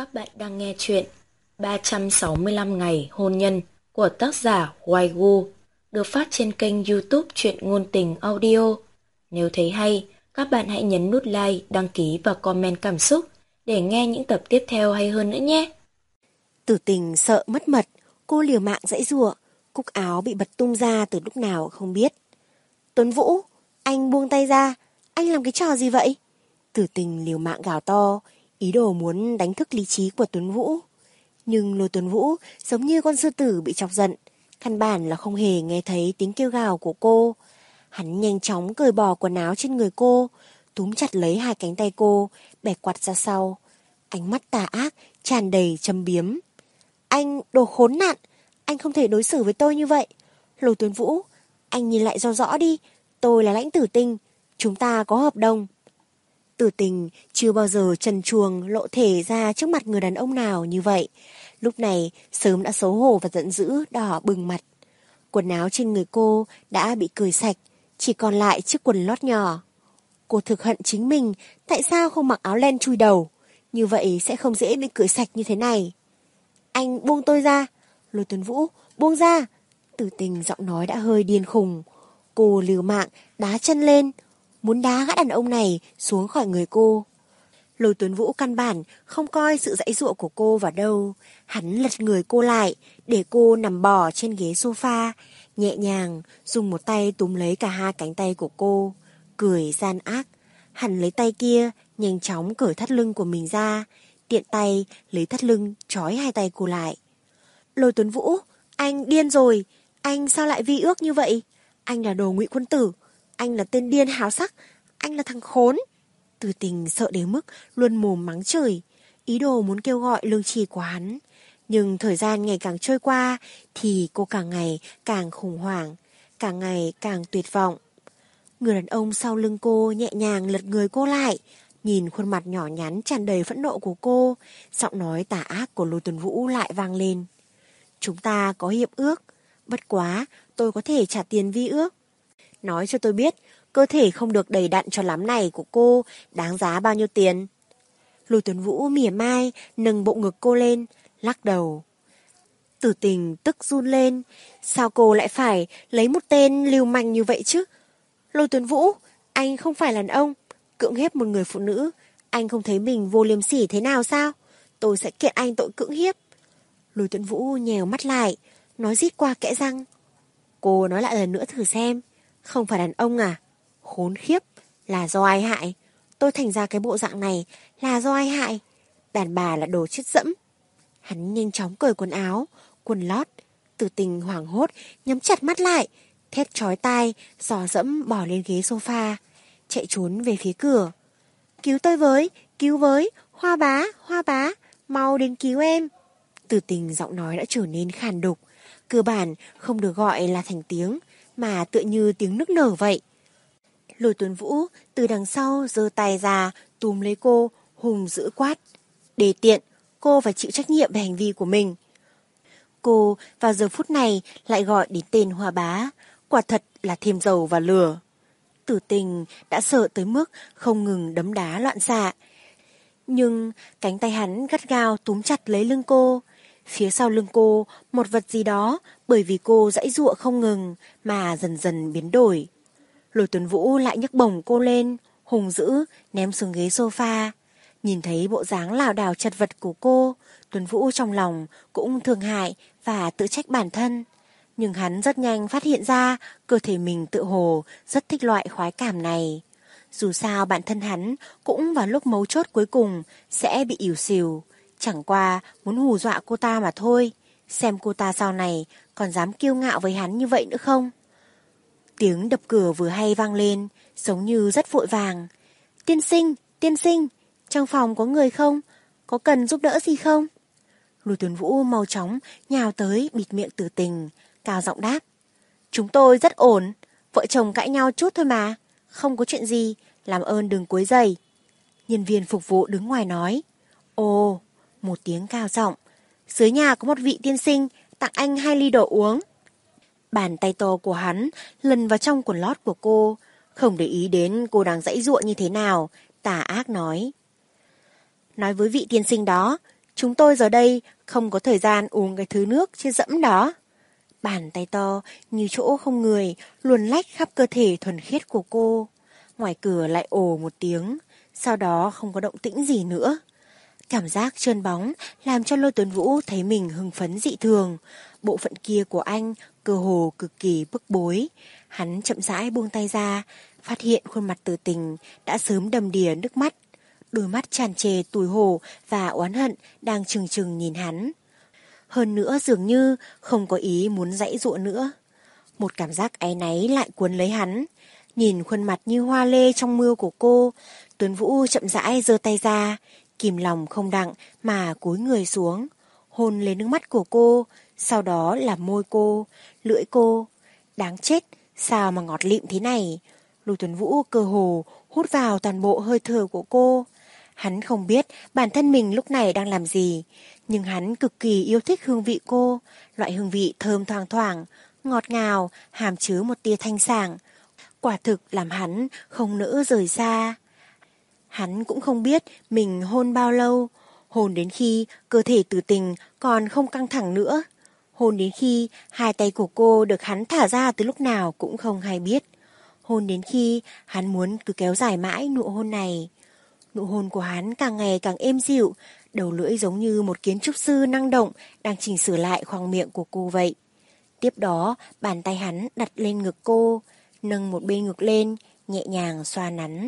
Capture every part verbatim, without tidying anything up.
Các bạn đang nghe chuyện ba trăm sáu mươi lăm ngày hôn nhân của tác giả Hoài Gu, được phát trên kênh YouTube Truyện Ngôn Tình Audio. Nếu thấy hay, các bạn hãy nhấn nút like, đăng ký và comment cảm xúc để nghe những tập tiếp theo hay hơn nữa nhé. Tử Tình sợ mất mật, cô liều mạng giãy giụa, cúc áo bị bật tung ra từ lúc nào không biết. Tuấn Vũ, anh buông tay ra, anh làm cái trò gì vậy? Tử Tình liều mạng gào to, ý đồ muốn đánh thức lý trí của Tuấn Vũ. Nhưng Lôi Tuấn Vũ giống như con sư tử bị chọc giận, căn bản là không hề nghe thấy tiếng kêu gào của cô. Hắn nhanh chóng cởi bỏ quần áo trên người cô, túm chặt lấy hai cánh tay cô, bẻ quạt ra sau. Ánh mắt tà ác, tràn đầy châm biếm. Anh đồ khốn nạn, anh không thể đối xử với tôi như vậy. Lôi Tuấn Vũ, anh nhìn lại rõ rõ đi, tôi là Lãnh Tử Tình, chúng ta có hợp đồng. Tử Tình chưa bao giờ trần truồng lộ thể ra trước mặt người đàn ông nào như vậy. Lúc này sớm đã xấu hổ và giận dữ đỏ bừng mặt. Quần áo trên người cô đã bị cởi sạch, chỉ còn lại chiếc quần lót nhỏ. Cô thực hận chính mình, tại sao không mặc áo len chui đầu, như vậy sẽ không dễ bị cởi sạch như thế này. Anh buông tôi ra. Lôi Tuấn Vũ, buông ra. Tử Tình giọng nói đã hơi điên khùng. Cô liều mạng đá chân lên, muốn đá gã đàn ông này xuống khỏi người cô. Lôi Tuấn Vũ căn bản không coi sự giãy giụa của cô vào đâu. Hắn lật người cô lại, để cô nằm bò trên ghế sofa, nhẹ nhàng dùng một tay túm lấy cả hai cánh tay của cô, cười gian ác. Hắn lấy tay kia nhanh chóng cởi thắt lưng của mình ra, tiện tay lấy thắt lưng trói hai tay cô lại. Lôi Tuấn Vũ, anh điên rồi, anh sao lại vi ước như vậy? Anh là đồ ngụy quân tử, anh là tên điên háo sắc, anh là thằng khốn. Tử Tình sợ đến mức luôn mồm mắng chửi, ý đồ muốn kêu gọi lương tri của hắn. Nhưng thời gian ngày càng trôi qua thì cô càng ngày càng khủng hoảng, càng ngày càng tuyệt vọng. Người đàn ông sau lưng cô nhẹ nhàng lật người cô lại, nhìn khuôn mặt nhỏ nhắn tràn đầy phẫn nộ của cô, giọng nói tà ác của Lôi Tuấn Vũ lại vang lên. Chúng ta có hiệp ước, bất quá tôi có thể trả tiền vi ước. Nói cho tôi biết, cơ thể không được đầy đặn cho lắm này của cô đáng giá bao nhiêu tiền? Lôi Tuấn Vũ mỉa mai nâng bộ ngực cô lên, lắc đầu. Tử Tình tức run lên, sao cô lại phải lấy một tên lưu manh như vậy chứ? Lôi Tuấn Vũ, anh không phải đàn ông, cưỡng hiếp một người phụ nữ, anh không thấy mình vô liêm sỉ thế nào sao? Tôi sẽ kiện anh tội cưỡng hiếp. Lôi Tuấn Vũ nhèo mắt lại, nói rít qua kẽ răng. Cô nói lại lần nữa thử xem, không phải đàn ông à? Khốn khiếp, là do ai hại? Tôi thành ra cái bộ dạng này là do ai hại? Đàn bà là đồ chết dẫm. Hắn nhanh chóng cởi quần áo, quần lót. Tử Tình hoảng hốt, nhắm chặt mắt lại, thét chói tai, dò dẫm bỏ lên ghế sofa, chạy trốn về phía cửa. Cứu tôi với, cứu với, Hoa bá, Hoa bá, mau đến cứu em. Tử Tình giọng nói đã trở nên khàn đục, cơ bản không được gọi là thành tiếng, mà tựa như tiếng nức nở vậy. Lôi Tuấn Vũ từ đằng sau giơ tay ra túm lấy cô, hùng dữ quát. Đề tiện, cô phải chịu trách nhiệm về hành vi của mình. Cô vào giờ phút này lại gọi đến tên Hoa bá, quả thật là thêm dầu vào lửa. Tử Tình đã sợ tới mức không ngừng đấm đá loạn xạ. Nhưng cánh tay hắn gắt gao túm chặt lấy lưng cô. Phía sau lưng cô một vật gì đó, bởi vì cô giãy giụa không ngừng mà dần dần biến đổi. Lôi Tuấn Vũ lại nhấc bổng cô lên, hùng dữ ném xuống ghế sofa. Nhìn thấy bộ dáng lảo đảo chật vật của cô, Tuấn Vũ trong lòng cũng thương hại và tự trách bản thân. Nhưng hắn rất nhanh phát hiện ra cơ thể mình tự hồ rất thích loại khoái cảm này. Dù sao bản thân hắn cũng vào lúc mấu chốt cuối cùng sẽ bị ỉu xìu, chẳng qua muốn hù dọa cô ta mà thôi, xem cô ta sau này còn dám kiêu ngạo với hắn như vậy nữa không. Tiếng đập cửa vừa hay vang lên, giống như rất vội vàng. Tiên sinh, tiên sinh, trong phòng có người không? Có cần giúp đỡ gì không? Lôi Tuấn Vũ mau chóng nhào tới bịt miệng Tử Tình, cao giọng đáp. Chúng tôi rất ổn, vợ chồng cãi nhau chút thôi mà, không có chuyện gì, làm ơn đừng quấy rầy. Nhân viên phục vụ đứng ngoài nói. Ồ, một tiếng cao giọng. Dưới nhà có một vị tiên sinh tặng anh hai ly đồ uống. Bàn tay to của hắn lần vào trong quần lót của cô, không để ý đến cô đang giãy giụa như thế nào, tà ác nói. Nói với vị tiên sinh đó, Chúng tôi giờ đây không có thời gian uống cái thứ nước trên dẫm đó. Bàn tay to như chỗ không người luồn lách khắp cơ thể thuần khiết của cô. Ngoài cửa lại ồ một tiếng, sau đó không có động tĩnh gì nữa. Cảm giác trơn bóng làm cho Lôi Tuấn Vũ thấy mình hưng phấn dị thường. Bộ phận kia của anh cơ hồ cực kỳ bức bối. Hắn chậm rãi buông tay ra, phát hiện khuôn mặt Tử Tình đã sớm đầm đìa nước mắt. Đôi mắt tràn trề tủi hổ và oán hận đang trừng trừng nhìn hắn. Hơn nữa dường như không có ý muốn giãy giụa nữa. Một cảm giác áy náy lại cuốn lấy hắn. Nhìn khuôn mặt như hoa lê trong mưa của cô, Tuấn Vũ chậm rãi giơ tay ra, kìm lòng không đặng mà cúi người xuống, hôn lên nước mắt của cô, sau đó là môi cô, lưỡi cô. Đáng chết, sao mà ngọt lịm thế này? Lôi Tuấn Vũ cơ hồ hút vào toàn bộ hơi thở của cô. Hắn không biết bản thân mình lúc này đang làm gì, nhưng hắn cực kỳ yêu thích hương vị cô, loại hương vị thơm thoang thoảng, ngọt ngào, hàm chứa một tia thanh sảng. Quả thực làm hắn không nỡ rời xa. Hắn cũng không biết mình hôn bao lâu, hôn đến khi cơ thể Tử Tình còn không căng thẳng nữa, hôn đến khi hai tay của cô được hắn thả ra từ lúc nào cũng không hay biết, hôn đến khi hắn muốn cứ kéo dài mãi nụ hôn này. Nụ hôn của hắn càng ngày càng êm dịu, đầu lưỡi giống như một kiến trúc sư năng động đang chỉnh sửa lại khoang miệng của cô vậy. Tiếp đó, bàn tay hắn đặt lên ngực cô, nâng một bên ngực lên, nhẹ nhàng xoa nắn.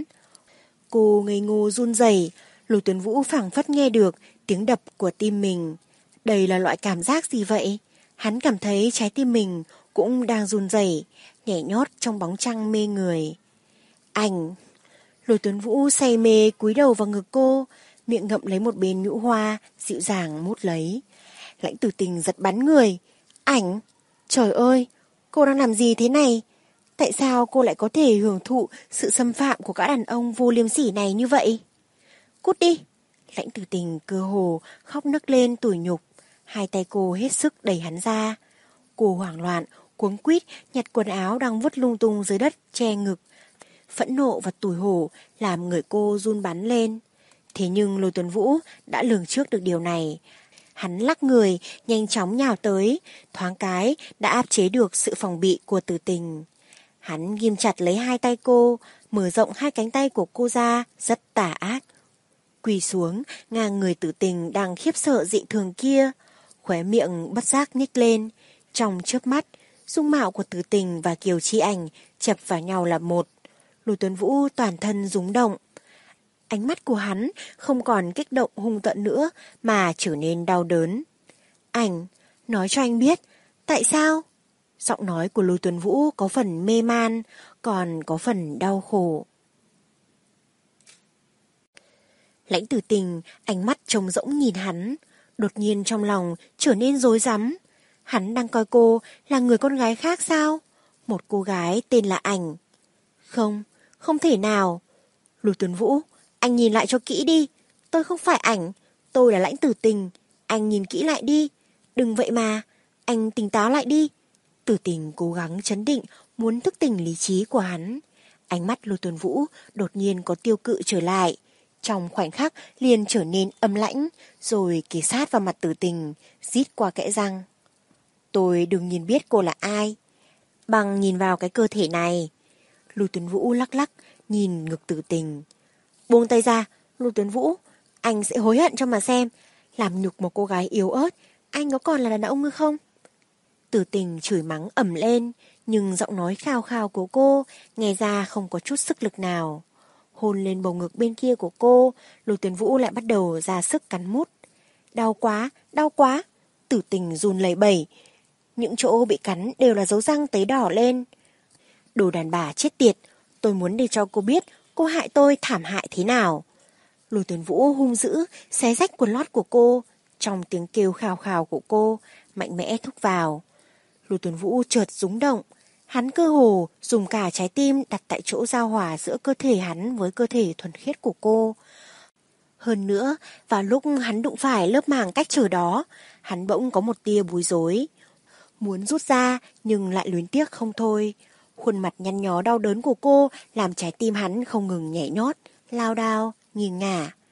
Cô ngây ngô run rẩy, Lôi Tuấn Vũ phảng phất nghe được tiếng đập của tim mình. Đây là loại cảm giác gì vậy? Hắn cảm thấy trái tim mình cũng đang run rẩy, nhảy nhót trong bóng trăng mê người. Anh! Lôi Tuấn Vũ say mê cúi đầu vào ngực cô, miệng ngậm lấy một bên nhũ hoa, dịu dàng mút lấy. Lãnh Tử Tình giật bắn người. Ảnh! Trời ơi! Cô đang làm gì thế này? Tại sao cô lại có thể hưởng thụ sự xâm phạm của các đàn ông vô liêm sỉ này như vậy? Cút đi! Lãnh Tử Tình cơ hồ khóc nức lên tủi nhục. Hai tay cô hết sức đẩy hắn ra. Cô hoảng loạn, cuống quýt nhặt quần áo đang vứt lung tung dưới đất che ngực. Phẫn nộ và tủi hổ làm người cô run bắn lên. Thế nhưng Lôi Tuấn Vũ đã lường trước được điều này. Hắn lắc người, nhanh chóng nhào tới, thoáng cái đã áp chế được sự phòng bị của Tử Tình. Hắn ghim chặt lấy hai tay cô, mở rộng hai cánh tay của cô ra, rất tà ác. Quỳ xuống, ngang người Tử Tình đang khiếp sợ dị thường kia, khóe miệng bất giác nhếch lên. Trong chớp mắt, dung mạo của Tử Tình và Kiều Chi Ảnh chập vào nhau là một. Lôi Tuấn Vũ toàn thân rúng động. Ánh mắt của hắn không còn kích động hung tợn nữa mà trở nên đau đớn. Ảnh, nói cho anh biết, tại sao? Giọng nói của Lôi Tuấn Vũ có phần mê man, còn có phần đau khổ. Lãnh Tử Tình, ánh mắt trống rỗng nhìn hắn, đột nhiên trong lòng trở nên rối rắm. Hắn đang coi cô là người con gái khác sao? Một cô gái tên là Ảnh. Không, không thể nào. Lôi Tuấn Vũ, anh nhìn lại cho kỹ đi. Tôi không phải Ảnh, tôi là Lãnh Tử Tình. Anh nhìn kỹ lại đi. Đừng vậy mà, anh tỉnh táo lại đi. Tử Tình cố gắng trấn định, muốn thức tỉnh lý trí của hắn. Ánh mắt Lôi Tuấn Vũ đột nhiên có tiêu cự trở lại. Trong khoảnh khắc liền trở nên âm lãnh, rồi kề sát vào mặt Tử Tình, rít qua kẽ răng. Tôi đừng nhìn biết cô là ai, bằng nhìn vào cái cơ thể này. Lôi Tuấn Vũ lắc lắc, nhìn ngực Tử Tình. Buông tay ra, Lôi Tuấn Vũ, anh sẽ hối hận cho mà xem. Làm nhục một cô gái yếu ớt, anh có còn là đàn ông nữa không? Tử Tình chửi mắng ầm lên, nhưng giọng nói khao khao của cô nghe ra không có chút sức lực nào. Hôn lên bầu ngực bên kia của cô, Lôi Tuấn Vũ lại bắt đầu ra sức cắn mút. Đau quá, đau quá. Tử Tình run lẩy bẩy. Những chỗ bị cắn đều là dấu răng tấy đỏ lên. Đồ đàn bà chết tiệt, tôi muốn để cho cô biết cô hại tôi thảm hại thế nào. Lôi Tuấn Vũ hung dữ, xé rách quần lót của cô. Trong tiếng kêu khào khào của cô, mạnh mẽ thúc vào. Lôi Tuấn Vũ chợt rúng động. Hắn cơ hồ dùng cả trái tim đặt tại chỗ giao hòa giữa cơ thể hắn với cơ thể thuần khiết của cô. Hơn nữa, vào lúc hắn đụng phải lớp màng cách trở đó, hắn bỗng có một tia bối rối. Muốn rút ra nhưng lại luyến tiếc không thôi. Khuôn mặt nhăn nhó đau đớn của cô làm trái tim hắn không ngừng nhảy nhót, lao đao, nghiêng ngả.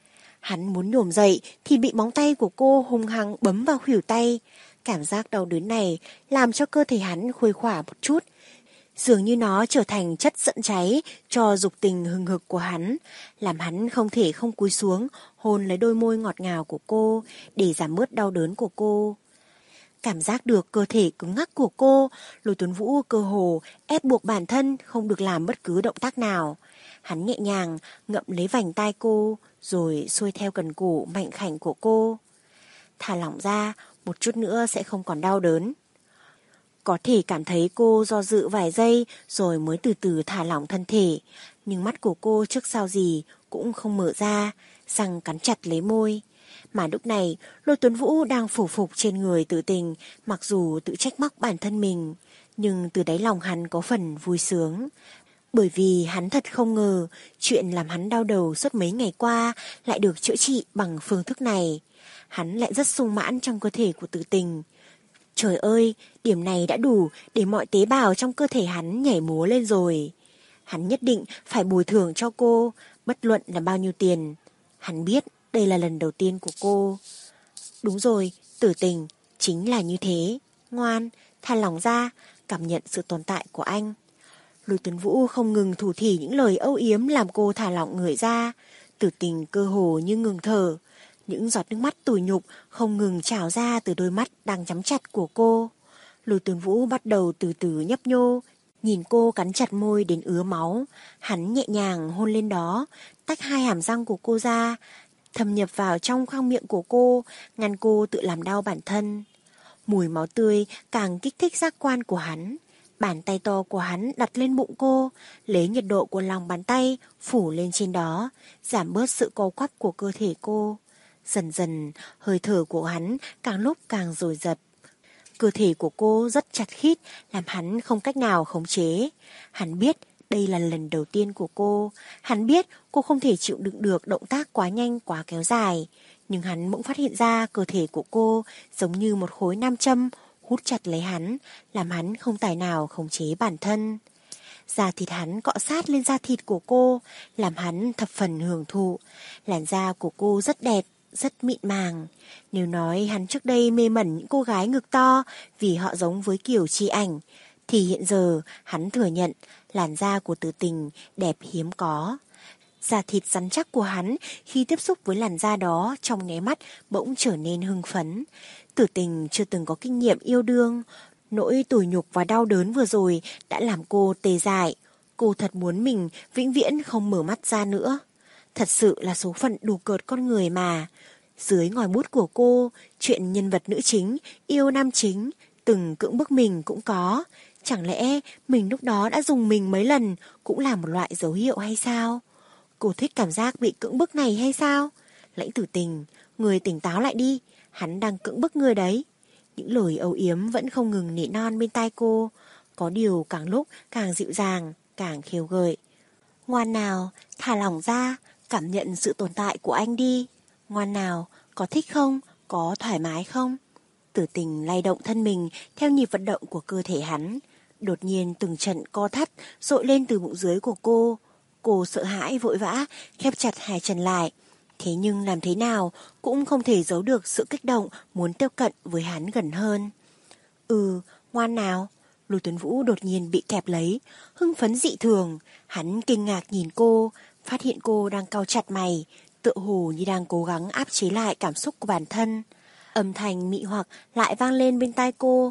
Hắn muốn nhổm dậy thì bị móng tay của cô hung hăng bấm vào khuỷu tay. Cảm giác đau đớn này làm cho cơ thể hắn khuây khỏa một chút. Dường như nó trở thành chất dẫn cháy cho dục tình hừng hực của hắn, làm hắn không thể không cúi xuống hôn lấy đôi môi ngọt ngào của cô để giảm bớt đau đớn của cô. Cảm giác được cơ thể cứng ngắc của cô, Lôi Tuấn Vũ cơ hồ ép buộc bản thân không được làm bất cứ động tác nào. Hắn nhẹ nhàng ngậm lấy vành tai cô, rồi xuôi theo cần cổ mạnh khảnh của cô. Thả lỏng ra, một chút nữa sẽ không còn đau đớn. Có thể cảm thấy cô do dự vài giây rồi mới từ từ thả lỏng thân thể, nhưng mắt của cô trước sau gì cũng không mở ra, răng cắn chặt lấy môi. Mà lúc này, Lôi Tuấn Vũ đang phủ phục trên người Tử Tình, mặc dù tự trách móc bản thân mình, nhưng từ đáy lòng hắn có phần vui sướng. Bởi vì hắn thật không ngờ, chuyện làm hắn đau đầu suốt mấy ngày qua lại được chữa trị bằng phương thức này. Hắn lại rất sung mãn trong cơ thể của Tử Tình. Trời ơi, điểm này đã đủ để mọi tế bào trong cơ thể hắn nhảy múa lên rồi. Hắn nhất định phải bồi thường cho cô, bất luận là bao nhiêu tiền. Hắn biết đây là lần đầu tiên của cô. Đúng rồi, Tử Tình, chính là như thế. Ngoan, thả lỏng ra, cảm nhận sự tồn tại của anh. Lôi Tuấn Vũ không ngừng thủ thỉ những lời âu yếm làm cô thả lỏng người ra. Tử Tình cơ hồ như ngừng thở. Những giọt nước mắt tủi nhục không ngừng trào ra từ đôi mắt đang nhắm chặt của cô. Lôi Tuấn Vũ bắt đầu từ từ nhấp nhô, nhìn cô cắn chặt môi đến ứa máu. Hắn nhẹ nhàng hôn lên đó, tách hai hàm răng của cô ra, thâm nhập vào trong khoang miệng của cô, ngăn cô tự làm đau bản thân. Mùi máu tươi càng kích thích giác quan của hắn. Bàn tay to của hắn đặt lên bụng cô, lấy nhiệt độ của lòng bàn tay phủ lên trên đó, giảm bớt sự co quắp của cơ thể cô. Dần dần, hơi thở của hắn càng lúc càng dồn dập. Cơ thể của cô rất chặt khít, làm hắn không cách nào khống chế. Hắn biết đây là lần đầu tiên của cô. Hắn biết cô không thể chịu đựng được động tác quá nhanh, quá kéo dài. Nhưng hắn bỗng phát hiện ra cơ thể của cô giống như một khối nam châm, hút chặt lấy hắn, làm hắn không tài nào khống chế bản thân. Da thịt hắn cọ sát lên da thịt của cô, làm hắn thập phần hưởng thụ. Làn da của cô rất đẹp, rất mịn màng. Nếu nói hắn trước đây mê mẩn những cô gái ngực to vì họ giống với kiểu Chi Ảnh, thì hiện giờ hắn thừa nhận làn da của Tử Tình đẹp hiếm có. Da thịt rắn chắc của hắn khi tiếp xúc với làn da đó trong nháy mắt bỗng trở nên hưng phấn. Tử Tình chưa từng có kinh nghiệm yêu đương, nỗi tủi nhục và đau đớn vừa rồi đã làm cô tê dại. Cô thật muốn mình vĩnh viễn không mở mắt ra nữa. Thật sự là số phận đù cợt con người mà. Dưới ngòi bút của cô, chuyện nhân vật nữ chính yêu nam chính từng cưỡng bức mình cũng có. Chẳng lẽ mình lúc đó đã dùng mình mấy lần cũng là một loại dấu hiệu hay sao? Cô thích cảm giác bị cưỡng bức này hay sao? Lãnh Tử Tình, người tỉnh táo lại đi, hắn đang cưỡng bức người đấy. Những lời âu yếm vẫn không ngừng nỉ non bên tai cô, có điều càng lúc càng dịu dàng, càng khiêu gợi. Ngoan nào, thả lỏng ra, cảm nhận sự tồn tại của anh đi. Ngoan nào, có thích không? Có thoải mái không? Tử Tình lay động thân mình theo nhịp vận động của cơ thể hắn. Đột nhiên từng trận co thắt dội lên từ bụng dưới của cô. Cô sợ hãi vội vã, khép chặt hai chân lại. Thế nhưng làm thế nào cũng không thể giấu được sự kích động muốn tiếp cận với hắn gần hơn. Ừ, ngoan nào. Lôi Tuấn Vũ đột nhiên bị kẹp lấy, hưng phấn dị thường. Hắn kinh ngạc nhìn cô, phát hiện cô đang cau chặt mày, tựa hồ như đang cố gắng áp chế lại cảm xúc của bản thân. Âm thanh mị hoặc lại vang lên bên tai cô.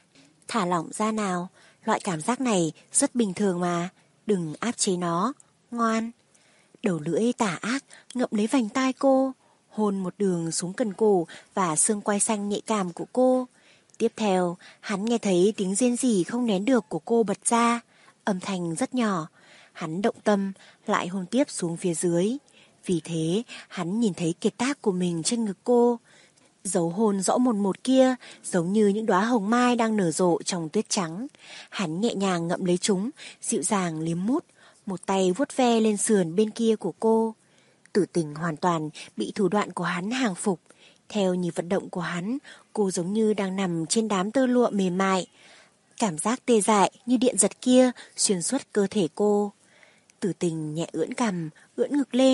Thả lỏng ra nào, loại cảm giác này rất bình thường mà, đừng áp chế nó, ngoan. Đầu lưỡi tà ác ngậm lấy vành tai cô, hôn một đường xuống cần cổ và xương quai xanh nhạy cảm của cô. Tiếp theo, hắn nghe thấy tiếng rên rỉ không nén được của cô bật ra, âm thanh rất nhỏ. Hắn động tâm, lại hôn tiếp xuống phía dưới. Vì thế, hắn nhìn thấy kiệt tác của mình trên ngực cô. Dấu hôn rõ mồn một kia, giống như những đóa hồng mai đang nở rộ trong tuyết trắng. Hắn nhẹ nhàng ngậm lấy chúng, dịu dàng liếm mút, một tay vuốt ve lên sườn bên kia của cô. Tử Tình hoàn toàn bị thủ đoạn của hắn hàng phục. Theo nhịp vận động của hắn, cô giống như đang nằm trên đám tơ lụa mềm mại. Cảm giác tê dại như điện giật kia xuyên suốt cơ thể cô. Tử Tình nhẹ ưỡn cằm, ưỡn ngực lên,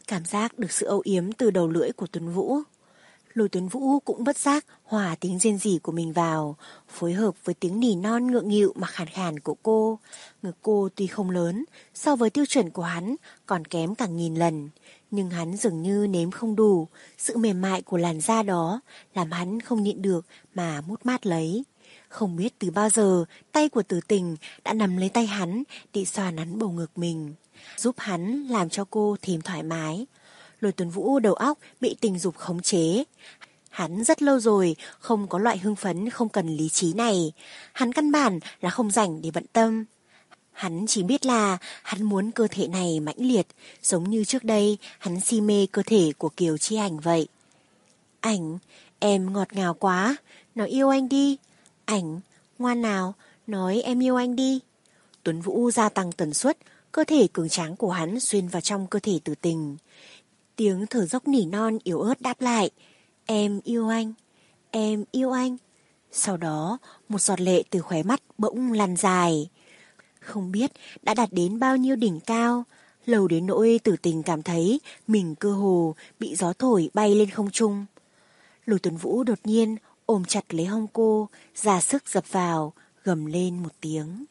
cảm giác được sự âu yếm từ đầu lưỡi của Tuấn Vũ. Lôi Tuấn Vũ cũng bất giác hòa tiếng rên rỉ của mình vào, phối hợp với tiếng nỉ non ngượng nghịu mà khàn khàn của cô. Ngực cô tuy không lớn, so với tiêu chuẩn của hắn còn kém cả nghìn lần, nhưng hắn dường như nếm không đủ. Sự mềm mại của làn da đó làm hắn không nhịn được mà mút mát lấy. Không biết từ bao giờ tay của Tử Tình đã nắm lấy tay hắn để xoa nắn bầu ngực mình, giúp hắn làm cho cô thêm thoải mái. Lôi Tuấn Vũ đầu óc bị tình dục khống chế. Hắn rất lâu rồi không có loại hưng phấn không cần lý trí này. Hắn căn bản là không rảnh để bận tâm. Hắn chỉ biết là hắn muốn cơ thể này mãnh liệt, giống như trước đây hắn si mê cơ thể của Kiều Chi Ảnh vậy. Ảnh, em ngọt ngào quá, nói yêu anh đi. Ảnh, ngoan nào, nói em yêu anh đi. Tuấn Vũ gia tăng tần suất, cơ thể cường tráng của hắn xuyên vào trong cơ thể Tử Tình. Tiếng thở dốc nỉ non yếu ớt đáp lại. Em yêu anh, em yêu anh. Sau đó, một giọt lệ từ khóe mắt bỗng lăn dài. Không biết đã đạt đến bao nhiêu đỉnh cao, lâu đến nỗi Tử Tình cảm thấy mình cơ hồ bị gió thổi bay lên không trung. Lôi Tuấn Vũ đột nhiên ôm chặt lấy hông cô, ra sức dập vào, gầm lên một tiếng.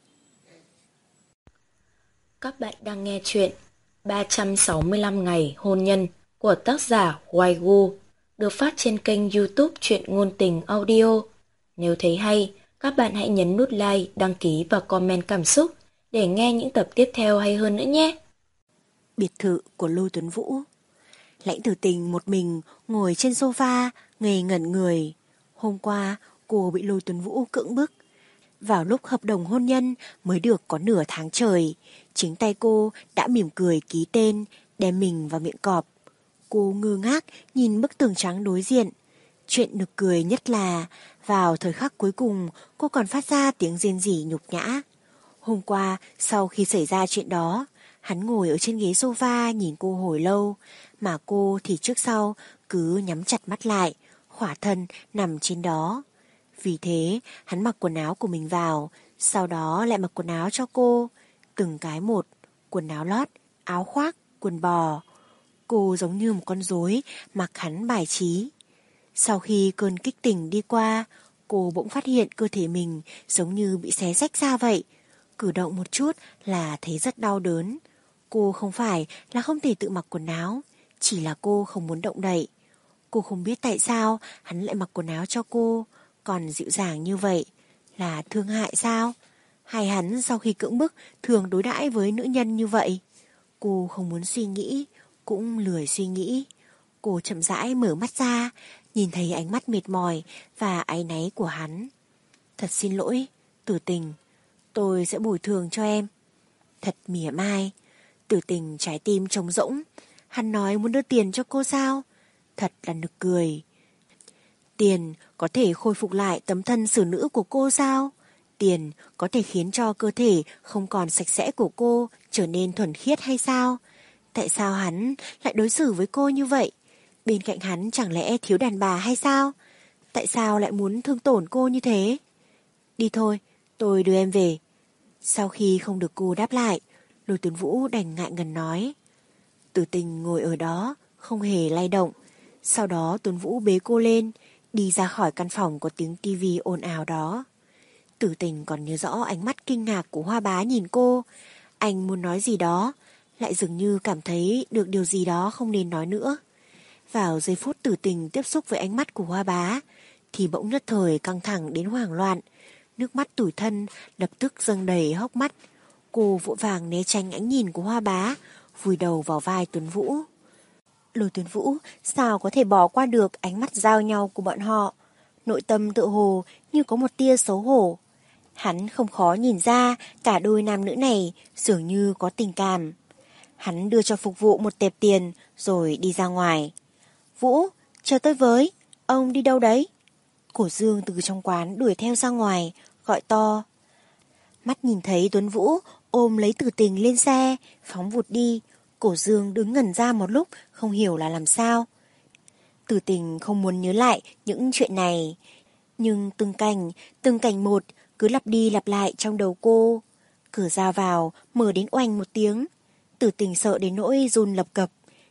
Các bạn đang nghe chuyện ba trăm sáu mươi lăm ngày hôn nhân của tác giả Waigu, được phát trên kênh YouTube Truyện Ngôn Tình Audio. Nếu thấy hay, các bạn hãy nhấn nút like, đăng ký và comment cảm xúc để nghe những tập tiếp theo hay hơn nữa nhé. Biệt thự của Lôi Tuấn Vũ. Lãnh Tử Tình một mình ngồi trên sofa, ngây ngẩn người. Hôm qua, cô bị Lôi Tuấn Vũ cưỡng bức. Vào lúc hợp đồng hôn nhân mới được có nửa tháng trời, chính tay cô đã mỉm cười ký tên, đem mình vào miệng cọp. Cô ngơ ngác nhìn bức tường trắng đối diện. Chuyện nực cười nhất là vào thời khắc cuối cùng cô còn phát ra tiếng rên rỉ nhục nhã. Hôm qua sau khi xảy ra chuyện đó, hắn ngồi ở trên ghế sofa nhìn cô hồi lâu, mà cô thì trước sau cứ nhắm chặt mắt lại, khỏa thân nằm trên đó. Vì thế hắn mặc quần áo của mình vào, sau đó lại mặc quần áo cho cô, từng cái một, quần áo lót, áo khoác, quần bò. Cô giống như một con rối mặc hắn bài trí. Sau khi cơn kích tỉnh đi qua, cô bỗng phát hiện cơ thể mình giống như bị xé rách ra vậy. Cử động một chút là thấy rất đau đớn. Cô không phải là không thể tự mặc quần áo, chỉ là cô không muốn động đậy. Cô không biết tại sao hắn lại mặc quần áo cho cô, còn dịu dàng như vậy. Là thương hại sao? Hay hắn sau khi cưỡng bức thường đối đãi với nữ nhân như vậy? Cô không muốn suy nghĩ, cũng lười suy nghĩ. Cô chậm rãi mở mắt ra, nhìn thấy ánh mắt mệt mỏi và áy náy của hắn. Thật xin lỗi, Tử Tình, tôi sẽ bồi thường cho em. Thật mỉa mai. Tử Tình trái tim trống rỗng. Hắn nói muốn đưa tiền cho cô sao? Thật là nực cười. Tiền có thể khôi phục lại tấm thân xử nữ của cô sao? Tiền có thể khiến cho cơ thể không còn sạch sẽ của cô trở nên thuần khiết hay sao? Tại sao hắn lại đối xử với cô như vậy? Bên cạnh hắn chẳng lẽ thiếu đàn bà hay sao? Tại sao lại muốn thương tổn cô như thế? Đi thôi, tôi đưa em về. Sau khi không được cô đáp lại, Lôi Tuấn Vũ đành ngại ngần nói. Tử Tình ngồi ở đó, không hề lay động. Sau đó Tuấn Vũ bế cô lên, đi ra khỏi căn phòng có tiếng tivi ồn ào đó. Tử Tình còn nhớ rõ ánh mắt kinh ngạc của Hoa Bá nhìn cô. Anh muốn nói gì đó, lại dường như cảm thấy được điều gì đó không nên nói nữa. Vào giây phút Tử Tình tiếp xúc với ánh mắt của Hoa Bá, thì bỗng nhất thời căng thẳng đến hoảng loạn. Nước mắt tủi thân lập tức dâng đầy hốc mắt. Cô vội vàng né tránh ánh nhìn của Hoa Bá, vùi đầu vào vai Tuấn Vũ. Lôi Tuấn Vũ sao có thể bỏ qua được ánh mắt giao nhau của bọn họ. Nội tâm tự hồ như có một tia xấu hổ. Hắn không khó nhìn ra cả đôi nam nữ này dường như có tình cảm. Hắn đưa cho phục vụ một tệp tiền rồi đi ra ngoài. Vũ, chờ tôi với, ông đi đâu đấy? Cổ Dương từ trong quán đuổi theo ra ngoài, gọi to. Mắt nhìn thấy Tuấn Vũ ôm lấy Tử Tình lên xe, phóng vụt đi. Cổ Dương đứng ngẩn ra một lúc, không hiểu là làm sao. Tử Tình không muốn nhớ lại những chuyện này, nhưng từng cảnh, từng cảnh một cứ lặp đi lặp lại trong đầu cô. Cửa ra vào mở đến oanh một tiếng. Tử Tình sợ đến nỗi run lập cập,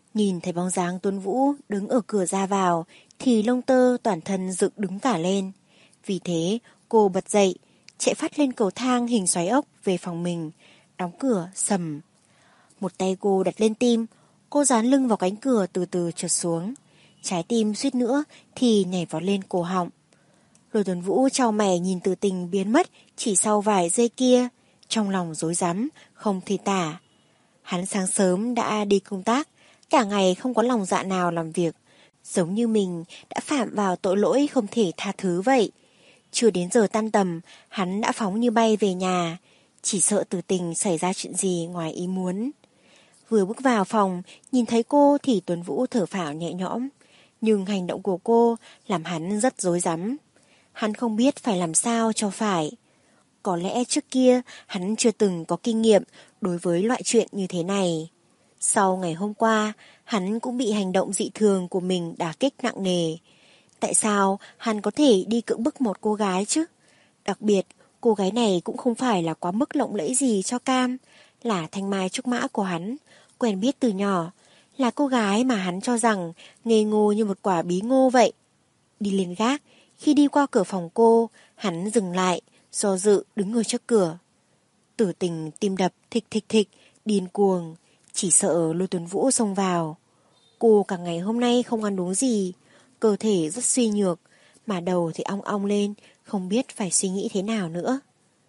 Nhìn thấy bóng dáng Tuấn Vũ đứng ở cửa ra vào thì lông tơ toàn thân dựng đứng cả lên. Vì thế cô bật dậy, chạy phát lên cầu thang hình xoáy ốc về phòng mình, đóng cửa sầm. Một tay cô đặt lên tim, cô dán lưng vào cánh cửa từ từ trượt xuống. Trái tim suýt nữa thì nhảy vọt lên cổ họng. Lôi Tuấn Vũ chau mày nhìn Tử Tình biến mất chỉ sau vài giây kia, trong lòng rối rắm, không thể tả. Hắn sáng sớm đã đi công tác, cả ngày không có lòng dạ nào làm việc, giống như mình đã phạm vào tội lỗi không thể tha thứ vậy. Chưa đến giờ tan tầm, hắn đã phóng như bay về nhà, chỉ sợ Tử Tình xảy ra chuyện gì ngoài ý muốn. Vừa bước vào phòng, nhìn thấy cô thì Tuấn Vũ thở phào nhẹ nhõm, nhưng hành động của cô làm hắn rất rối rắm. Hắn không biết phải làm sao cho phải. Có lẽ trước kia hắn chưa từng có kinh nghiệm đối với loại chuyện như thế này. Sau ngày hôm qua, hắn cũng bị hành động dị thường của mình đả kích nặng nề. Tại sao hắn có thể đi cưỡng bức một cô gái chứ? Đặc biệt, cô gái này cũng không phải là quá mức lộng lẫy gì cho cam, là thanh mai trúc mã của hắn, quen biết từ nhỏ, là cô gái mà hắn cho rằng ngây ngô như một quả bí ngô vậy. Đi lên gác, khi đi qua cửa phòng cô, hắn dừng lại, do dự đứng ở trước cửa. Tử Tình tim đập thịch thịch thịch, điên cuồng, chỉ sợ Lôi Tuấn Vũ xông vào. Cô cả ngày hôm nay không ăn uống gì, cơ thể rất suy nhược, mà đầu thì ong ong lên, không biết phải suy nghĩ thế nào nữa.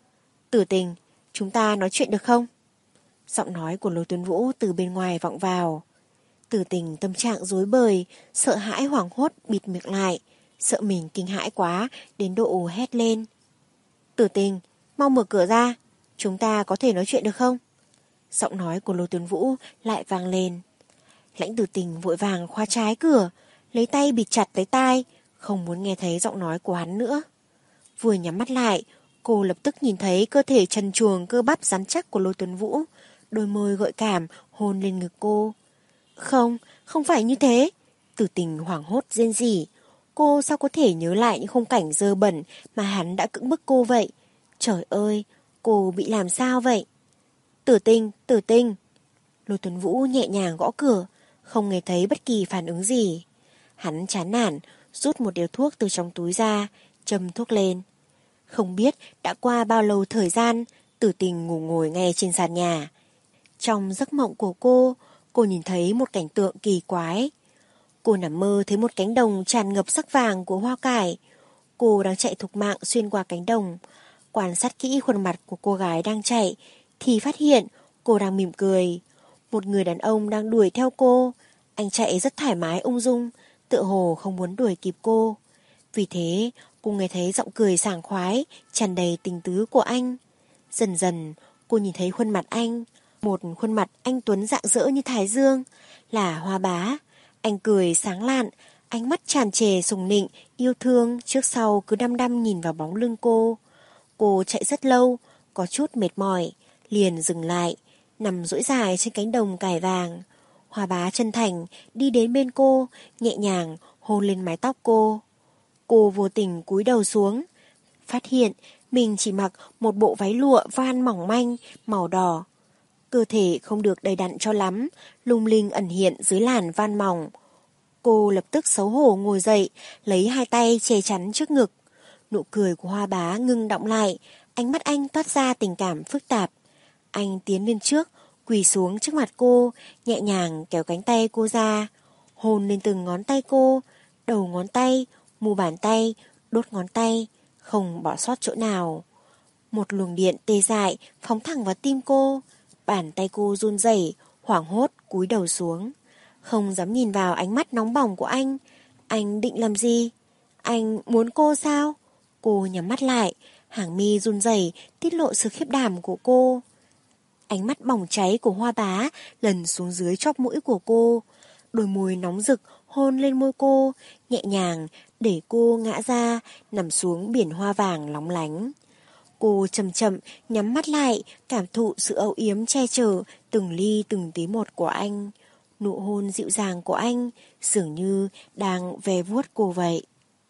Tử Tình, chúng ta nói chuyện được không? Giọng nói của Lôi Tuấn Vũ từ bên ngoài vọng vào. Tử Tình tâm trạng rối bời, sợ hãi hoảng hốt bịt miệng lại, sợ mình kinh hãi quá đến độ hét lên. Tử Tình, mau mở cửa ra, chúng ta có thể nói chuyện được không? Giọng nói của Lôi Tuấn Vũ lại vang lên. Lãnh Tử Tình vội vàng khóa trái cửa, lấy tay bịt chặt lấy tai, không muốn nghe thấy giọng nói của hắn nữa. Vừa nhắm mắt lại, cô lập tức nhìn thấy cơ thể trần truồng cơ bắp rắn chắc của Lôi Tuấn Vũ, đôi môi gợi cảm hôn lên ngực cô. Không, không phải như thế. Tử Tình hoảng hốt rên rỉ. Cô sao có thể nhớ lại những khung cảnh dơ bẩn mà hắn đã cưỡng bức cô vậy? Trời ơi, cô bị làm sao vậy? Tử Tình, Tử Tình. Lôi Tuấn Vũ nhẹ nhàng gõ cửa, không nghe thấy bất kỳ phản ứng gì. Hắn chán nản, rút một điếu thuốc từ trong túi ra, châm thuốc lên. Không biết đã qua bao lâu thời gian, Tử Tình ngủ ngồi ngay trên sàn nhà. Trong giấc mộng của cô, cô nhìn thấy một cảnh tượng kỳ quái. Cô nằm mơ thấy một cánh đồng tràn ngập sắc vàng của hoa cải. Cô đang chạy thục mạng xuyên qua cánh đồng. Quan sát kỹ khuôn mặt của cô gái đang chạy, thì phát hiện cô đang mỉm cười. Một người đàn ông đang đuổi theo cô. Anh chạy rất thoải mái ung dung, tựa hồ không muốn đuổi kịp cô. Vì thế, cô nghe thấy giọng cười sảng khoái, tràn đầy tình tứ của anh. Dần dần, cô nhìn thấy khuôn mặt anh. Một khuôn mặt anh tuấn rạng rỡ như thái dương, là Hoa Bá. Anh cười sáng lạn, ánh mắt tràn trề sùng nịnh, yêu thương, trước sau cứ đăm đăm nhìn vào bóng lưng cô. Cô chạy rất lâu, có chút mệt mỏi, liền dừng lại, nằm duỗi dài trên cánh đồng cải vàng. Hoa Bá chân thành đi đến bên cô, nhẹ nhàng hôn lên mái tóc cô. Cô vô tình cúi đầu xuống, phát hiện mình chỉ mặc một bộ váy lụa van mỏng manh, màu đỏ. Cơ thể không được đầy đặn cho lắm, lung linh ẩn hiện dưới làn van mỏng. Cô lập tức xấu hổ ngồi dậy, lấy hai tay che chắn trước ngực. Nụ cười của Hoa Bá ngưng đọng lại, ánh mắt anh toát ra tình cảm phức tạp. Anh tiến lên trước, quỳ xuống trước mặt cô, nhẹ nhàng kéo cánh tay cô ra, hôn lên từng ngón tay cô, đầu ngón tay, mu bàn tay, đốt ngón tay, không bỏ sót chỗ nào. Một luồng điện tê dại phóng thẳng vào tim cô, bàn tay cô run rẩy, hoảng hốt cúi đầu xuống, không dám nhìn vào ánh mắt nóng bỏng của anh. Anh định làm gì? Anh muốn cô sao? Cô nhắm mắt lại, hàng mi run rẩy tiết lộ sự khiếp đảm của cô. Ánh mắt bỏng cháy của Hoa Bá lần xuống dưới chóp mũi của cô, đôi môi nóng rực hôn lên môi cô, nhẹ nhàng để cô ngã ra, nằm xuống biển hoa vàng lóng lánh. Cô chậm chậm nhắm mắt lại, cảm thụ sự âu yếm che chở từng ly từng tí một của anh. Nụ hôn dịu dàng của anh dường như đang ve vuốt cô vậy.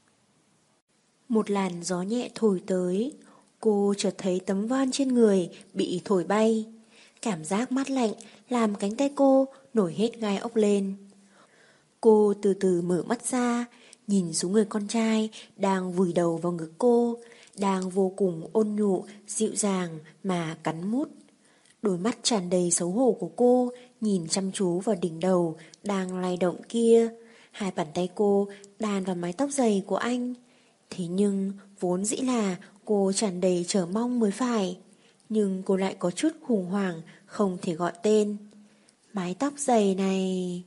Một làn gió nhẹ thổi tới, cô chợt thấy tấm van trên người bị thổi bay. Cảm giác mát lạnh làm cánh tay cô nổi hết gai ốc lên. Cô từ từ mở mắt ra, nhìn xuống người con trai đang vùi đầu vào ngực cô, đang vô cùng ôn nhu, dịu dàng mà cắn mút. Đôi mắt tràn đầy xấu hổ của cô nhìn chăm chú vào đỉnh đầu đang lay động kia. Hai bàn tay cô đàn vào mái tóc dày của anh. Thế nhưng vốn dĩ là cô tràn đầy chờ mong mới phải. Nhưng cô lại có chút khủng hoảng, không thể gọi tên. Mái tóc dày này...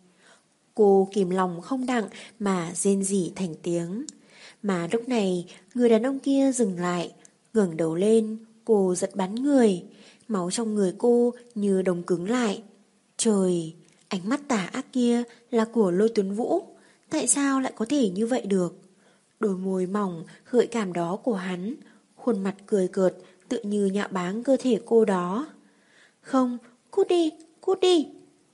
Cô kìm lòng không đặng mà rên rỉ thành tiếng. Mà lúc này người đàn ông kia dừng lại, ngẩng đầu lên, cô giật bắn người. Máu trong người cô như đông cứng lại. Trời, ánh mắt tà ác kia là của Lôi Tuấn Vũ. Tại sao lại có thể như vậy được? Đôi môi mỏng gợi cảm đó của hắn, khuôn mặt cười cợt tự như nhạo báng cơ thể cô đó. Không, cút đi, cút đi.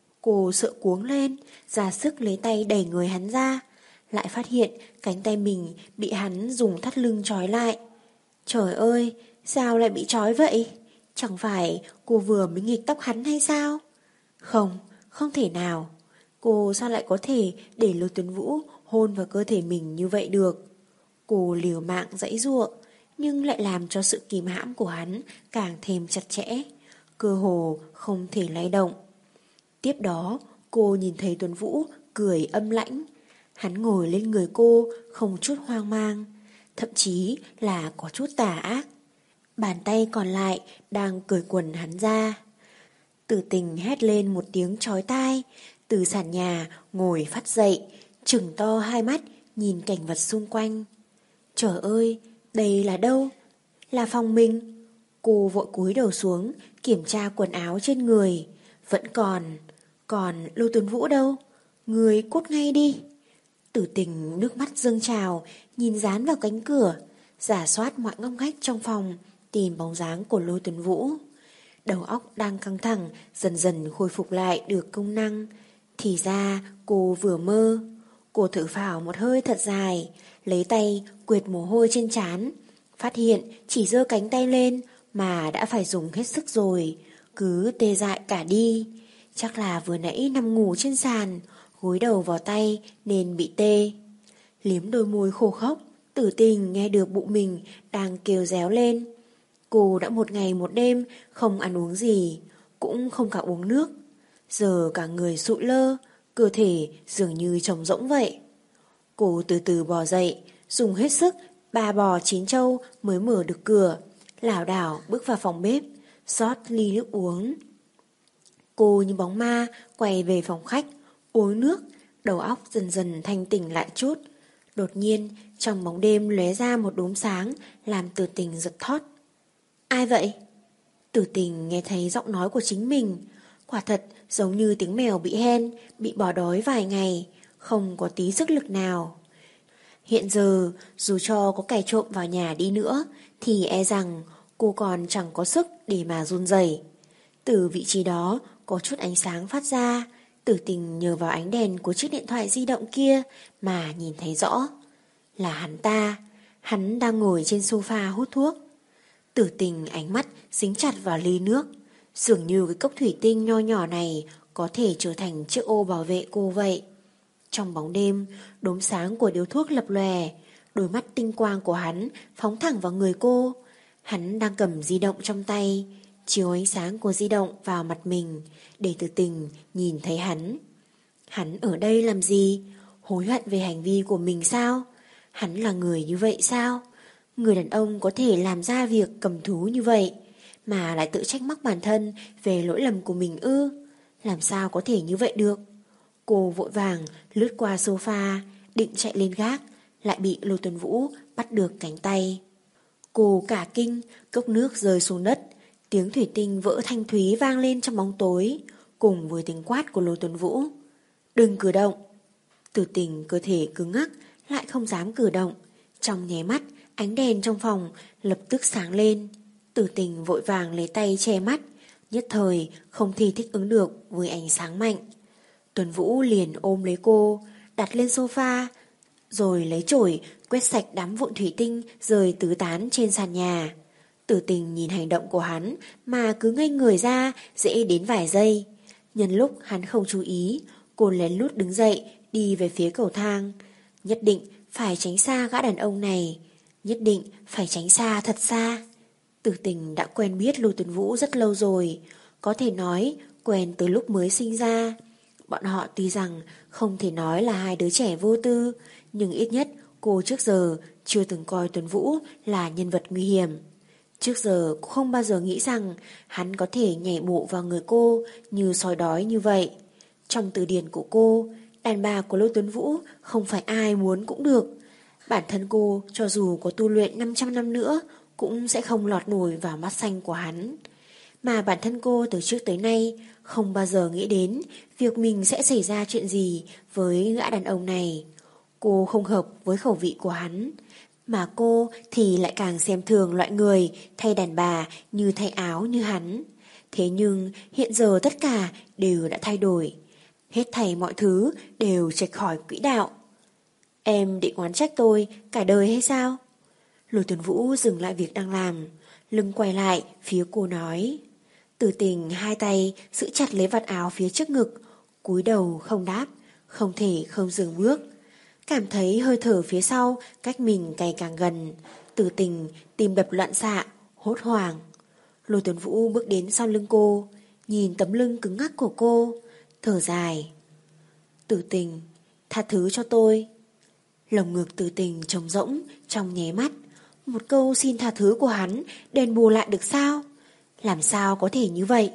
Cô sợ cuống lên, ra sức lấy tay đẩy người hắn ra. Lại phát hiện cánh tay mình bị hắn dùng thắt lưng trói lại. Trời ơi, sao lại bị trói vậy? Chẳng phải cô vừa mới nghịch tóc hắn hay sao? Không, không thể nào. Cô sao lại có thể để Lôi Tuấn Vũ hôn vào cơ thể mình như vậy được? Cô liều mạng giãy giụa, nhưng lại làm cho sự kìm hãm của hắn càng thêm chặt chẽ, cơ hồ không thể lay động. Tiếp đó, cô nhìn thấy Tuấn Vũ cười âm lãnh. Hắn ngồi lên người cô không chút hoang mang, thậm chí là có chút tà ác. Bàn tay còn lại đang cởi quần hắn ra. Tử Tình hét lên một tiếng chói tai, từ sàn nhà ngồi phát dậy, trừng to hai mắt nhìn cảnh vật xung quanh. Trời ơi, đây là đâu? Là phòng mình. Cô vội cúi đầu xuống kiểm tra quần áo trên người. Vẫn còn. Còn Lôi Tuấn Vũ đâu? Người cút ngay đi. Tử Tình nước mắt dâng trào, nhìn dán vào cánh cửa, rà soát mọi ngóc ngách trong phòng, tìm bóng dáng của Lôi Tuấn Vũ. Đầu óc đang căng thẳng, dần dần khôi phục lại được công năng. Thì ra cô vừa mơ. Cô thở phào một hơi thật dài, lấy tay quệt mồ hôi trên trán, phát hiện chỉ giơ cánh tay lên mà đã phải dùng hết sức rồi, cứ tê dại cả đi. Chắc là vừa nãy nằm ngủ trên sàn, gối đầu vào tay nên bị tê. Liếm đôi môi khô khốc, Tử Tình nghe được bụng mình đang kêu réo lên. Cô đã một ngày một đêm không ăn uống gì, cũng không cả uống nước. Giờ cả người sụi lơ, cơ thể dường như trống rỗng vậy. Cô từ từ bò dậy, dùng hết sức ba bò chín trâu mới mở được cửa, lảo đảo bước vào phòng bếp, rót ly nước uống. Cô như bóng ma quay về phòng khách, uống nước, đầu óc dần dần thanh tỉnh lại chút. Đột nhiên trong bóng đêm lóe ra một đốm sáng làm Tử Tình giật thót. Ai vậy? Tử Tình nghe thấy giọng nói của chính mình, quả thật giống như tiếng mèo bị hen, bị bỏ đói vài ngày, không có tí sức lực nào. Hiện giờ dù cho có kẻ trộm vào nhà đi nữa thì e rằng cô còn chẳng có sức để mà run rẩy. Từ vị trí đó có chút ánh sáng phát ra, Tử Tình nhờ vào ánh đèn của chiếc điện thoại di động kia mà nhìn thấy rõ. Là hắn ta, hắn đang ngồi trên sofa hút thuốc. Tử Tình ánh mắt dính chặt vào ly nước, dường như cái cốc thủy tinh nho nhỏ này có thể trở thành chiếc ô bảo vệ cô vậy. Trong bóng đêm, đốm sáng của điếu thuốc lập lòe, đôi mắt tinh quang của hắn phóng thẳng vào người cô. Hắn đang cầm di động trong tay, chiếu ánh sáng của di động vào mặt mình để Tử Tình nhìn thấy hắn. Hắn ở đây làm gì? Hối hận về hành vi của mình sao? Hắn là người như vậy sao? Người đàn ông có thể làm ra việc cầm thú như vậy mà lại tự trách móc bản thân về lỗi lầm của mình ư? Làm sao có thể như vậy được? Cô vội vàng lướt qua sofa, định chạy lên gác, lại bị Lôi Tuấn Vũ bắt được cánh tay. Cô cả kinh, cốc nước rơi xuống đất, tiếng thủy tinh vỡ thanh thúy vang lên trong bóng tối, cùng với tiếng quát của Lôi Tuấn Vũ. Đừng cử động. Tử Tình cơ thể cứng ngắc, lại không dám cử động. Trong nháy mắt, ánh đèn trong phòng lập tức sáng lên. Tử Tình vội vàng lấy tay che mắt, nhất thời không thể thích ứng được với ánh sáng mạnh. Tuấn Vũ liền ôm lấy cô, đặt lên sofa, rồi lấy chổi quét sạch đám vụn thủy tinh rơi tứ tán trên sàn nhà. Tử Tình nhìn hành động của hắn mà cứ ngây người ra dễ đến vài giây. Nhân lúc hắn không chú ý, cô lén lút đứng dậy đi về phía cầu thang. Nhất định phải tránh xa gã đàn ông này, nhất định phải tránh xa thật xa. Tử Tình đã quen biết Lưu Tuấn Vũ rất lâu rồi, có thể nói quen từ lúc mới sinh ra. Bọn họ tuy rằng không thể nói là hai đứa trẻ vô tư, nhưng ít nhất cô trước giờ chưa từng coi Tuấn Vũ là nhân vật nguy hiểm. Trước giờ cô không bao giờ nghĩ rằng hắn có thể nhảy bộ vào người cô như sói đói như vậy. Trong từ điển của cô, đàn bà của Lưu Tuấn Vũ không phải ai muốn cũng được. Bản thân cô cho dù có tu luyện năm trăm năm nữa cũng sẽ không lọt nổi vào mắt xanh của hắn. Mà bản thân cô từ trước tới nay không bao giờ nghĩ đến việc mình sẽ xảy ra chuyện gì với gã đàn ông này. Cô không hợp với khẩu vị của hắn, mà cô thì lại càng xem thường loại người thay đàn bà như thay áo như hắn. Thế nhưng hiện giờ tất cả đều đã thay đổi. Hết thảy mọi thứ đều chệch khỏi quỹ đạo. Em định oán trách tôi cả đời hay sao? Lôi Tuấn Vũ dừng lại việc đang làm, lưng quay lại phía cô nói. Tử Tình hai tay giữ chặt lấy vạt áo phía trước ngực, cúi đầu không đáp, không thể không dừng bước. Cảm thấy hơi thở phía sau cách mình ngày càng gần, Tử Tình tim đập loạn xạ, hốt hoảng. Lôi Tuấn Vũ bước đến sau lưng cô, nhìn tấm lưng cứng ngắc của cô, thở dài. Tử Tình, tha thứ cho tôi. Lồng ngực Tử Tình trống rỗng trong nháy mắt. Một câu xin tha thứ của hắn đền bù lại được sao? Làm sao có thể như vậy?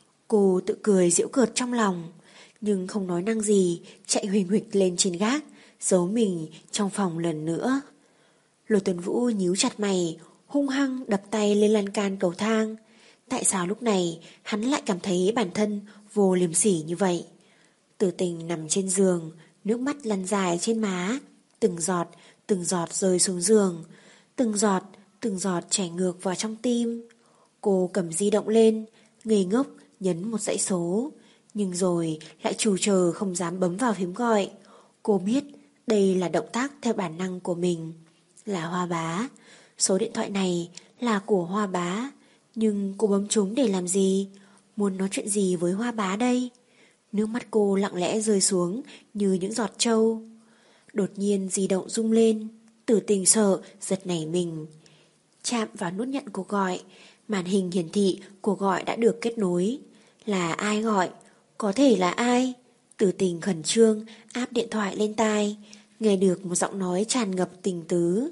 Cô tự cười giễu cợt trong lòng, nhưng không nói năng gì, chạy huỳnh huỵch lên trên gác, giấu mình trong phòng lần nữa. Lôi Tuấn Vũ nhíu chặt mày, hung hăng đập tay lên lan can cầu thang. Tại sao lúc này hắn lại cảm thấy bản thân vô liêm sỉ như vậy? Tử Tình nằm trên giường, nước mắt lăn dài trên má, từng giọt, từng giọt rơi xuống giường, từng giọt, từng giọt chảy ngược vào trong tim. Cô cầm di động lên, ngây ngốc nhấn một dãy số, nhưng rồi lại trù trừ không dám bấm vào phím gọi. Cô biết đây là động tác theo bản năng của mình, là Hoa Bá. Số điện thoại này là của Hoa Bá, nhưng cô bấm trúng để làm gì? Muốn nói chuyện gì với Hoa Bá đây? Nước mắt cô lặng lẽ rơi xuống như những giọt trâu. Đột nhiên di động rung lên, Tử Tình sợ giật nảy mình. Chạm vào nút nhận cuộc gọi, màn hình hiển thị cuộc gọi đã được kết nối. Là ai gọi? Có thể là ai? Tử Tình khẩn trương áp điện thoại lên tai, nghe được một giọng nói tràn ngập tình tứ.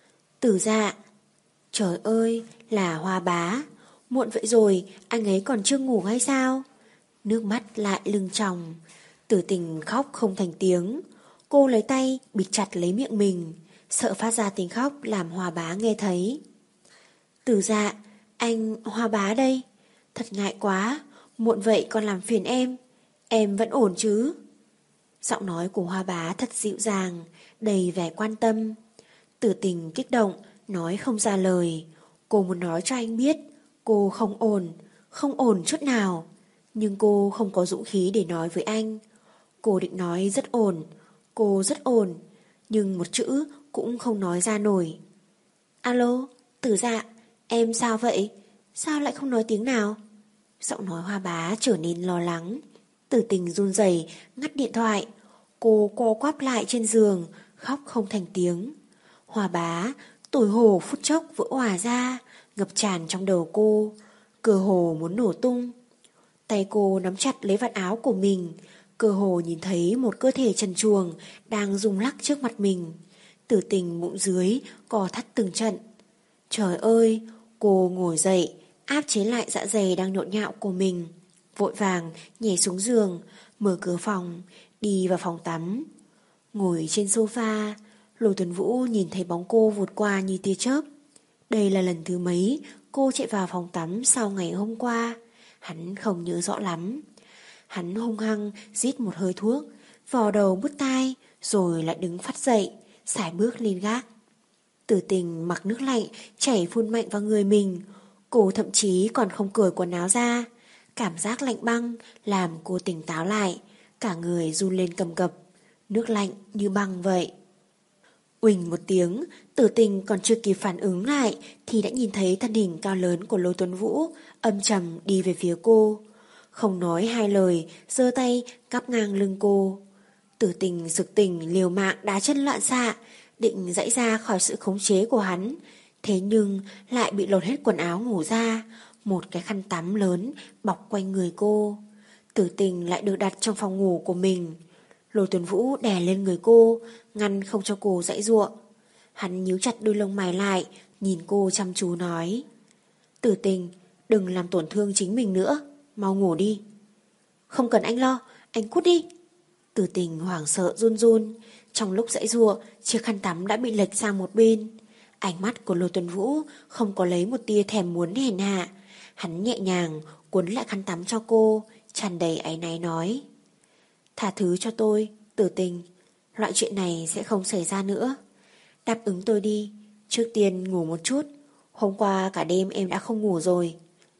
Tử Dạ. Trời ơi, là Hoa Bá. Muộn vậy rồi, anh ấy còn chưa ngủ hay sao? Nước mắt lại lưng tròng. Tử Tình khóc không thành tiếng. Cô lấy tay bịt chặt lấy miệng mình, sợ phát ra tiếng khóc làm Hoa Bá nghe thấy. Tử Dạ, anh Hoa Bá đây. Thật ngại quá, muộn vậy còn làm phiền em. Em vẫn ổn chứ? Giọng nói của Hoa Bá thật dịu dàng, đầy vẻ quan tâm. Tử Tình kích động, nói không ra lời. Cô muốn nói cho anh biết cô không ổn, không ổn chút nào. Nhưng cô không có dũng khí để nói với anh. Cô định nói rất ổn, cô rất ổn, nhưng một chữ cũng không nói ra nổi. Alo, Tử Dạ, em sao vậy? Sao lại không nói tiếng nào? Giọng nói Hoa Bá trở nên lo lắng. Tử Tình run rẩy ngắt điện thoại. Cô co quắp lại trên giường, khóc không thành tiếng. Hoa Bá, tủi hổ phút chốc vỡ òa ra, ngập tràn trong đầu cô, cơ hồ muốn nổ tung. Tay cô nắm chặt lấy vạt áo của mình, cơ hồ nhìn thấy một cơ thể trần truồng đang rung lắc trước mặt mình. Tử Tình bụng dưới co thắt từng trận. Trời ơi, cô ngồi dậy, áp chế lại dạ dày đang nhộn nhạo của mình, vội vàng nhảy xuống giường, mở cửa phòng, đi vào phòng tắm. Ngồi trên sofa, Lôi Tuấn Vũ nhìn thấy bóng cô vụt qua như tia chớp. Đây là lần thứ mấy cô chạy vào phòng tắm sau ngày hôm qua, hắn không nhớ rõ lắm. Hắn hung hăng rít một hơi thuốc, vò đầu bứt tai, rồi lại đứng phắt dậy, sải bước lên gác. Tử Tình mặc nước lạnh chảy phun mạnh vào người mình. Cô thậm chí còn không cởi quần áo ra. Cảm giác lạnh băng làm cô tỉnh táo lại, cả người run lên cầm cập. Nước lạnh như băng vậy. Huỳnh một tiếng, Tử Tình còn chưa kịp phản ứng lại thì đã nhìn thấy thân hình cao lớn của Lôi Tuấn Vũ âm trầm đi về phía cô. Không nói hai lời, giơ tay cắp ngang lưng cô. Tử Tình sực tỉnh liều mạng đá chân loạn xạ, định giãy ra khỏi sự khống chế của hắn. Thế nhưng lại bị lột hết quần áo ngủ ra, một cái khăn tắm lớn bọc quanh người cô. Tử Tình lại được đặt trong phòng ngủ của mình. Lôi Tuấn Vũ đè lên người cô, ngăn không cho cô giãy giụa. Hắn nhíu chặt đôi lông mày lại, nhìn cô chăm chú nói: Tử Tình, đừng làm tổn thương chính mình nữa, mau ngủ đi. Không cần anh lo, anh cút đi. Tử Tình hoảng sợ run run. Trong lúc giãy giụa, chiếc khăn tắm đã bị lệch sang một bên. Ánh mắt của Lôi Tuấn Vũ không có lấy một tia thèm muốn hèn hạ. Hắn nhẹ nhàng cuốn lại khăn tắm cho cô, tràn đầy áy náy nói: Tha thứ cho tôi, Tử Tình, loại chuyện này sẽ không xảy ra nữa. Đáp ứng tôi đi, trước tiên ngủ một chút. Hôm qua cả đêm em đã không ngủ rồi.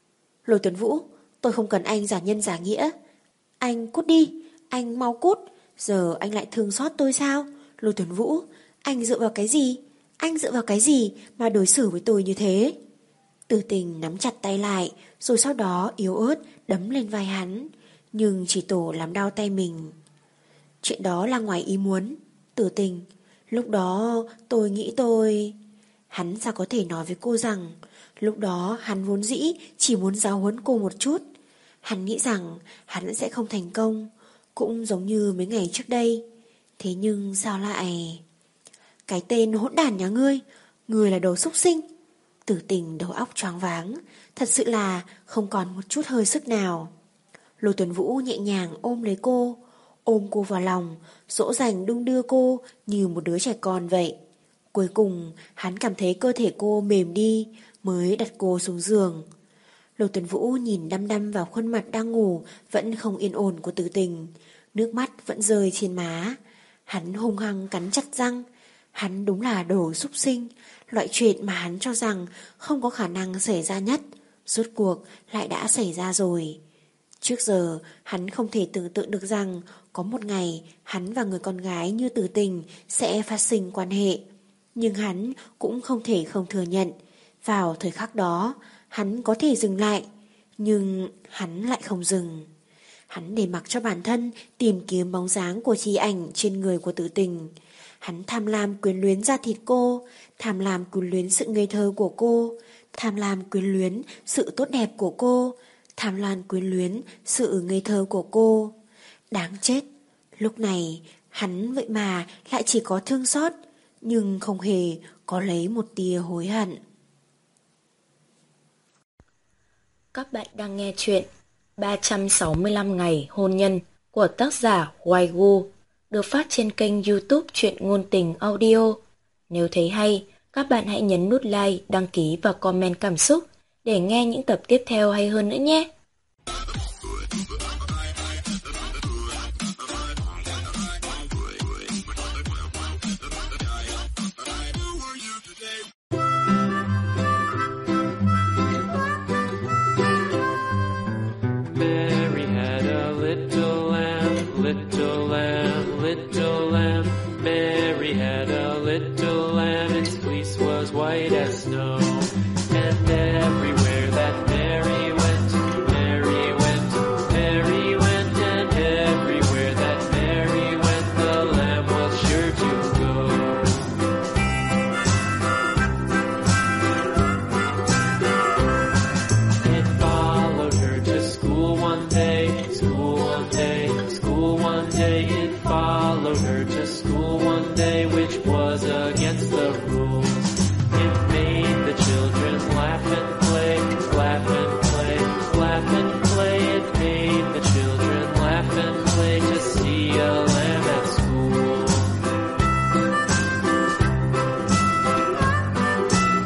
Lôi Tuấn Vũ, tôi không cần anh giả nhân giả nghĩa. Anh cút đi, anh mau cút. Giờ anh lại thương xót tôi sao? Lôi Tuấn Vũ, anh dựa vào cái gì? Anh dựa vào cái gì mà đối xử với tôi như thế? Tử Tình nắm chặt tay lại, rồi sau đó yếu ớt đấm lên vai hắn, nhưng chỉ tổ làm đau tay mình. Chuyện đó là ngoài ý muốn, Tử Tình. Lúc đó tôi nghĩ tôi... Hắn sao có thể nói với cô rằng lúc đó hắn vốn dĩ chỉ muốn giáo huấn cô một chút. Hắn nghĩ rằng hắn sẽ không thành công, cũng giống như mấy ngày trước đây. Thế nhưng sao lại... Cái tên hỗn đản nhà ngươi, ngươi là đồ xúc sinh. Tử Tình đầu óc choáng váng, thật sự là không còn một chút hơi sức nào. Lôi Tuấn Vũ nhẹ nhàng ôm lấy cô, ôm cô vào lòng, dỗ dành đung đưa cô như một đứa trẻ con vậy. Cuối cùng hắn cảm thấy cơ thể cô mềm đi, mới đặt cô xuống giường. Lôi Tuấn Vũ nhìn đăm đăm vào khuôn mặt đang ngủ vẫn không yên ổn của Tử Tình, nước mắt vẫn rơi trên má. Hắn hung hăng cắn chặt răng. Hắn đúng là đồ xúc sinh, loại chuyện mà hắn cho rằng không có khả năng xảy ra nhất, rốt cuộc lại đã xảy ra rồi. Trước giờ hắn không thể tưởng tượng được rằng có một ngày hắn và người con gái như Tử Tình sẽ phát sinh quan hệ. Nhưng hắn cũng không thể không thừa nhận, vào thời khắc đó hắn có thể dừng lại, nhưng hắn lại không dừng. Hắn để mặc cho bản thân tìm kiếm bóng dáng của chi ảnh trên người của Tử Tình. Hắn tham lam quyến luyến da thịt cô, tham lam quyến luyến sự ngây thơ của cô, tham lam quyến luyến sự tốt đẹp của cô, tham lam quyến luyến sự ngây thơ của cô. Đáng chết, lúc này hắn vậy mà lại chỉ có thương xót, nhưng không hề có lấy một tia hối hận. Các bạn đang nghe chuyện ba trăm sáu mươi lăm ngày hôn nhân của tác giả Hoài Gu, được phát trên kênh YouTube Truyện Ngôn Tình Audio. Nếu thấy hay, các bạn hãy nhấn nút like, đăng ký và comment cảm xúc để nghe những tập tiếp theo hay hơn nữa nhé. Little lamb, little lamb, Mary had a little lamb, its fleece was white as snow. And everywhere that Mary went, Mary went, Mary went, and everywhere that Mary went, the lamb was sure to go. It followed her to school one day, school one day, school one day, it followed her to